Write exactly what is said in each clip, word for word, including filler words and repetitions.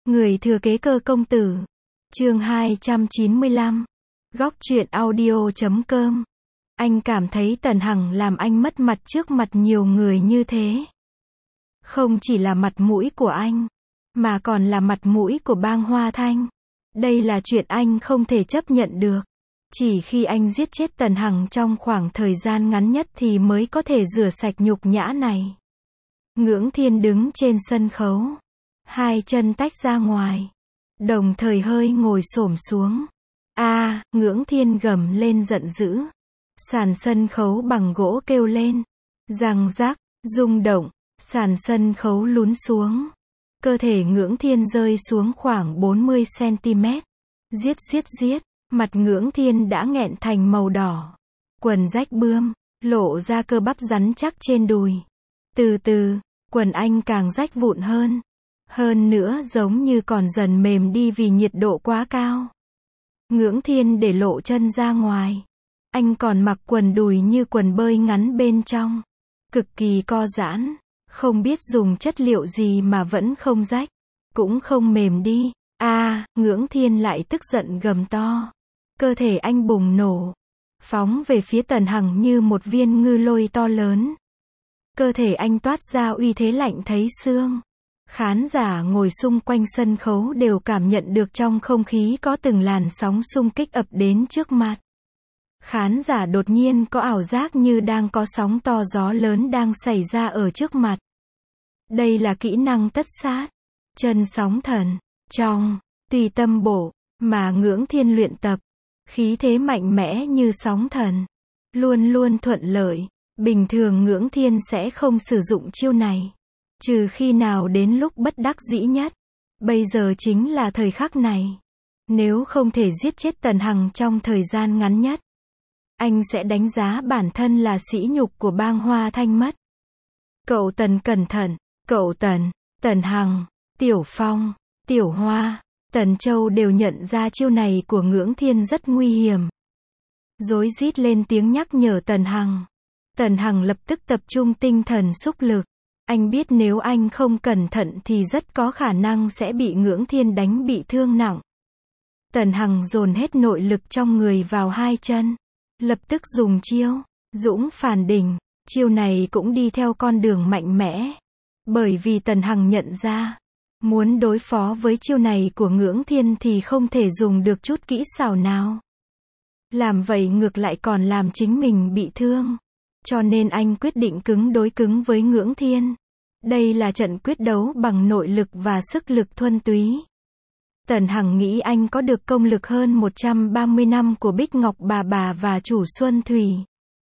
Người thừa kế Cơ công tử. Chương hai trăm chín mươi lăm. Góc truyện audio chấm com. Anh cảm thấy Tần Hằng làm anh mất mặt trước mặt nhiều người như thế. Không chỉ là mặt mũi của anh, mà còn là mặt mũi của bang Hoa Thanh. Đây là chuyện anh không thể chấp nhận được. Chỉ khi anh giết chết Tần Hằng trong khoảng thời gian ngắn nhất thì mới có thể rửa sạch nhục nhã này. Ngưỡng Thiên đứng trên sân khấu, hai chân tách ra ngoài, đồng thời hơi ngồi xổm xuống. A, à, Ngưỡng Thiên gầm lên giận dữ. Sàn sân khấu bằng gỗ kêu lên, răng rắc, rung động, sàn sân khấu lún xuống. Cơ thể Ngưỡng Thiên rơi xuống khoảng bốn mươi xăng-ti-mét. Giết giết giết, mặt Ngưỡng Thiên đã nghẹn thành màu đỏ. Quần rách bươm, lộ ra cơ bắp rắn chắc trên đùi. Từ từ, quần anh càng rách vụn hơn. Hơn nữa giống như còn dần mềm đi vì nhiệt độ quá cao. Ngưỡng Thiên để lộ chân ra ngoài. Anh còn mặc quần đùi như quần bơi ngắn bên trong. Cực kỳ co giãn. Không biết dùng chất liệu gì mà vẫn không rách. Cũng không mềm đi. A, à, Ngưỡng Thiên lại tức giận gầm to. Cơ thể anh bùng nổ. Phóng về phía Tần Hằng như một viên ngư lôi to lớn. Cơ thể anh toát ra uy thế lạnh thấy xương. Khán giả ngồi xung quanh sân khấu đều cảm nhận được trong không khí có từng làn sóng xung kích ập đến trước mặt. Khán giả đột nhiên có ảo giác như đang có sóng to gió lớn đang xảy ra ở trước mặt. Đây là kỹ năng tất sát, chân sóng thần, trong, tùy tâm bổ, mà Ngưỡng Thiên luyện tập. Khí thế mạnh mẽ như sóng thần, luôn luôn thuận lợi. Bình thường Ngưỡng Thiên sẽ không sử dụng chiêu này. Trừ khi nào đến lúc bất đắc dĩ nhất. Bây giờ chính là thời khắc này. Nếu không thể giết chết Tần Hằng trong thời gian ngắn nhất, anh sẽ đánh giá bản thân là sỉ nhục của bang Hoa Thanh mất. Cậu Tần cẩn thận, cậu Tần, Tần Hằng, Tiểu Phong, Tiểu Hoa, Tần Châu đều nhận ra chiêu này của Ngưỡng Thiên rất nguy hiểm. Rối rít lên tiếng nhắc nhở Tần Hằng. Tần Hằng lập tức tập trung tinh thần xúc lực. Anh biết nếu anh không cẩn thận thì rất có khả năng sẽ bị Ngưỡng Thiên đánh bị thương nặng. Tần Hằng dồn hết nội lực trong người vào hai chân. Lập tức dùng chiêu Dũng Phản Đỉnh. Chiêu này cũng đi theo con đường mạnh mẽ. Bởi vì Tần Hằng nhận ra, muốn đối phó với chiêu này của Ngưỡng Thiên thì không thể dùng được chút kỹ xảo nào. Làm vậy ngược lại còn làm chính mình bị thương. Cho nên anh quyết định cứng đối cứng với Ngưỡng Thiên. Đây là trận quyết đấu bằng nội lực và sức lực thuần túy. Tần Hằng nghĩ anh có được công lực hơn một trăm ba mươi năm của Bích Ngọc Bà Bà và Chủ Xuân Thủy.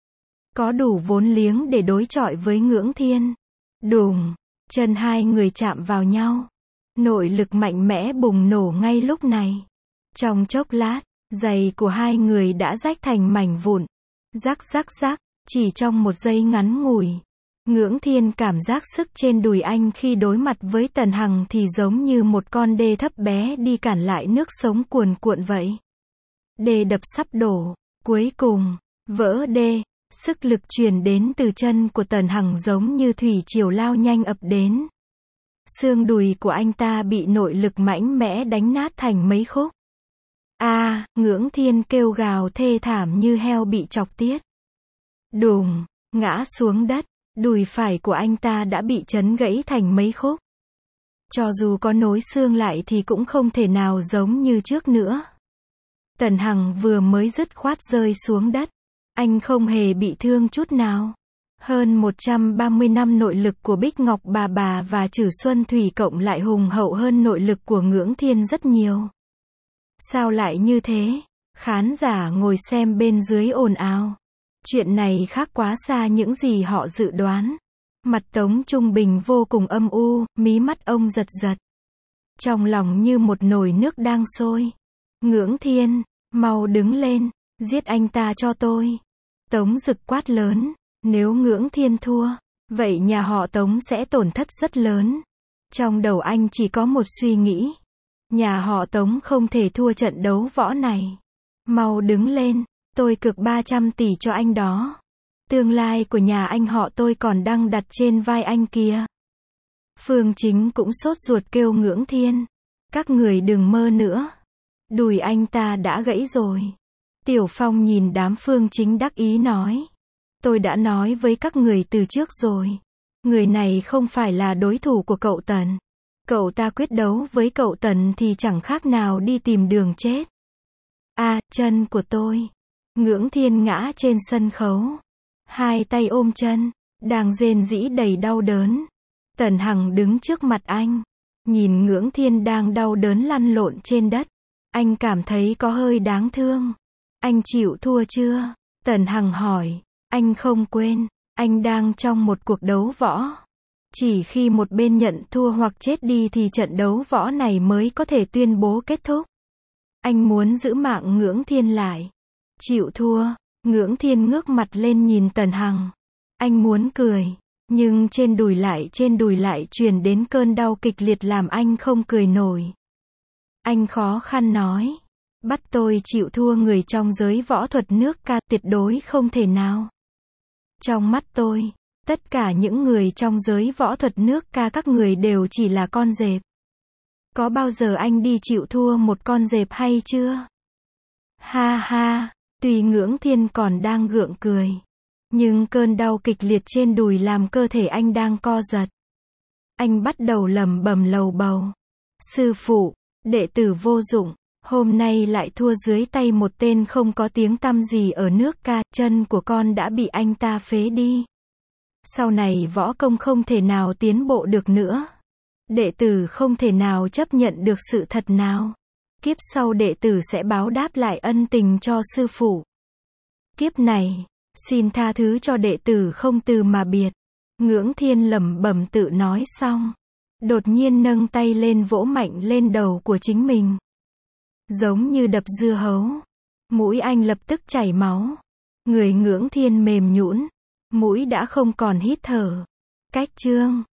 Có đủ vốn liếng để đối chọi với Ngưỡng Thiên. Đùng, chân hai người chạm vào nhau. Nội lực mạnh mẽ bùng nổ ngay lúc này. Trong chốc lát, giày của hai người đã rách thành mảnh vụn. Rắc rắc rắc, chỉ trong một giây ngắn ngủi. Ngưỡng Thiên cảm giác sức trên đùi anh khi đối mặt với Tần Hằng thì giống như một con đê thấp bé đi cản lại nước sống cuồn cuộn vậy. Đê đập sắp đổ, cuối cùng, vỡ đê, sức lực truyền đến từ chân của Tần Hằng giống như thủy triều lao nhanh ập đến. Xương đùi của anh ta bị nội lực mạnh mẽ đánh nát thành mấy khúc. A, à, Ngưỡng Thiên kêu gào thê thảm như heo bị chọc tiết. Đùng, ngã xuống đất. Đùi phải của anh ta đã bị chấn gãy thành mấy khúc. Cho dù có nối xương lại thì cũng không thể nào giống như trước nữa. Tần Hằng vừa mới dứt khoát rơi xuống đất. Anh không hề bị thương chút nào. Hơn một trăm ba mươi năm nội lực của Bích Ngọc Bà Bà và Trử Xuân Thủy cộng lại hùng hậu hơn nội lực của Ngưỡng Thiên rất nhiều. Sao lại như thế? Khán giả ngồi xem bên dưới ồn ào. Chuyện này khác quá xa những gì họ dự đoán. Mặt Tống Trung Bình vô cùng âm u, mí mắt ông giật giật. Trong lòng như một nồi nước đang sôi. Ngưỡng Thiên, mau đứng lên, giết anh ta cho tôi. Tống Dực quát lớn, nếu Ngưỡng Thiên thua, vậy nhà họ Tống sẽ tổn thất rất lớn. Trong đầu anh chỉ có một suy nghĩ. Nhà họ Tống không thể thua trận đấu võ này. Mau đứng lên. Tôi cược ba trăm tỷ cho anh đó. Tương lai của nhà anh họ tôi còn đang đặt trên vai anh kia. Phương Chính cũng sốt ruột kêu Ngưỡng Thiên. Các người đừng mơ nữa. Đùi anh ta đã gãy rồi. Tiểu Phong nhìn đám Phương Chính đắc ý nói. Tôi đã nói với các người từ trước rồi. Người này không phải là đối thủ của cậu Tần. Cậu ta quyết đấu với cậu Tần thì chẳng khác nào đi tìm đường chết. À, chân của tôi. Ngưỡng Thiên ngã trên sân khấu. Hai tay ôm chân, đang rên rỉ đầy đau đớn. Tần Hằng đứng trước mặt anh. Nhìn Ngưỡng Thiên đang đau đớn lăn lộn trên đất. Anh cảm thấy có hơi đáng thương. Anh chịu thua chưa? Tần Hằng hỏi. Anh không quên, anh đang trong một cuộc đấu võ. Chỉ khi một bên nhận thua hoặc chết đi thì trận đấu võ này mới có thể tuyên bố kết thúc. Anh muốn giữ mạng Ngưỡng Thiên lại. Chịu thua, Ngưỡng Thiên ngước mặt lên nhìn Tần Hằng. Anh muốn cười, nhưng trên đùi lại trên đùi lại truyền đến cơn đau kịch liệt làm anh không cười nổi. Anh khó khăn nói. Bắt tôi chịu thua người trong giới võ thuật nước ca tuyệt đối không thể nào. Trong mắt tôi, tất cả những người trong giới võ thuật nước ca các người đều chỉ là con dẹp. Có bao giờ anh đi chịu thua một con dẹp hay chưa? Ha ha, tuy Ngưỡng Thiên còn đang gượng cười. Nhưng cơn đau kịch liệt trên đùi làm cơ thể anh đang co giật. Anh bắt đầu lẩm bẩm lầu bầu. Sư phụ, đệ tử vô dụng. Hôm nay lại thua dưới tay một tên không có tiếng tăm gì ở nước ca, chân của con đã bị anh ta phế đi. Sau này võ công không thể nào tiến bộ được nữa. Đệ tử không thể nào chấp nhận được sự thật nào. Kiếp sau đệ tử sẽ báo đáp lại ân tình cho sư phụ. Kiếp này, xin tha thứ cho đệ tử không từ mà biệt. Ngưỡng Thiên lẩm bẩm tự nói xong. Đột nhiên nâng tay lên vỗ mạnh lên đầu của chính mình. Giống như đập dưa hấu. Mũi anh lập tức chảy máu. Người Ngưỡng Thiên mềm nhũn. Mũi đã không còn hít thở. Cách chương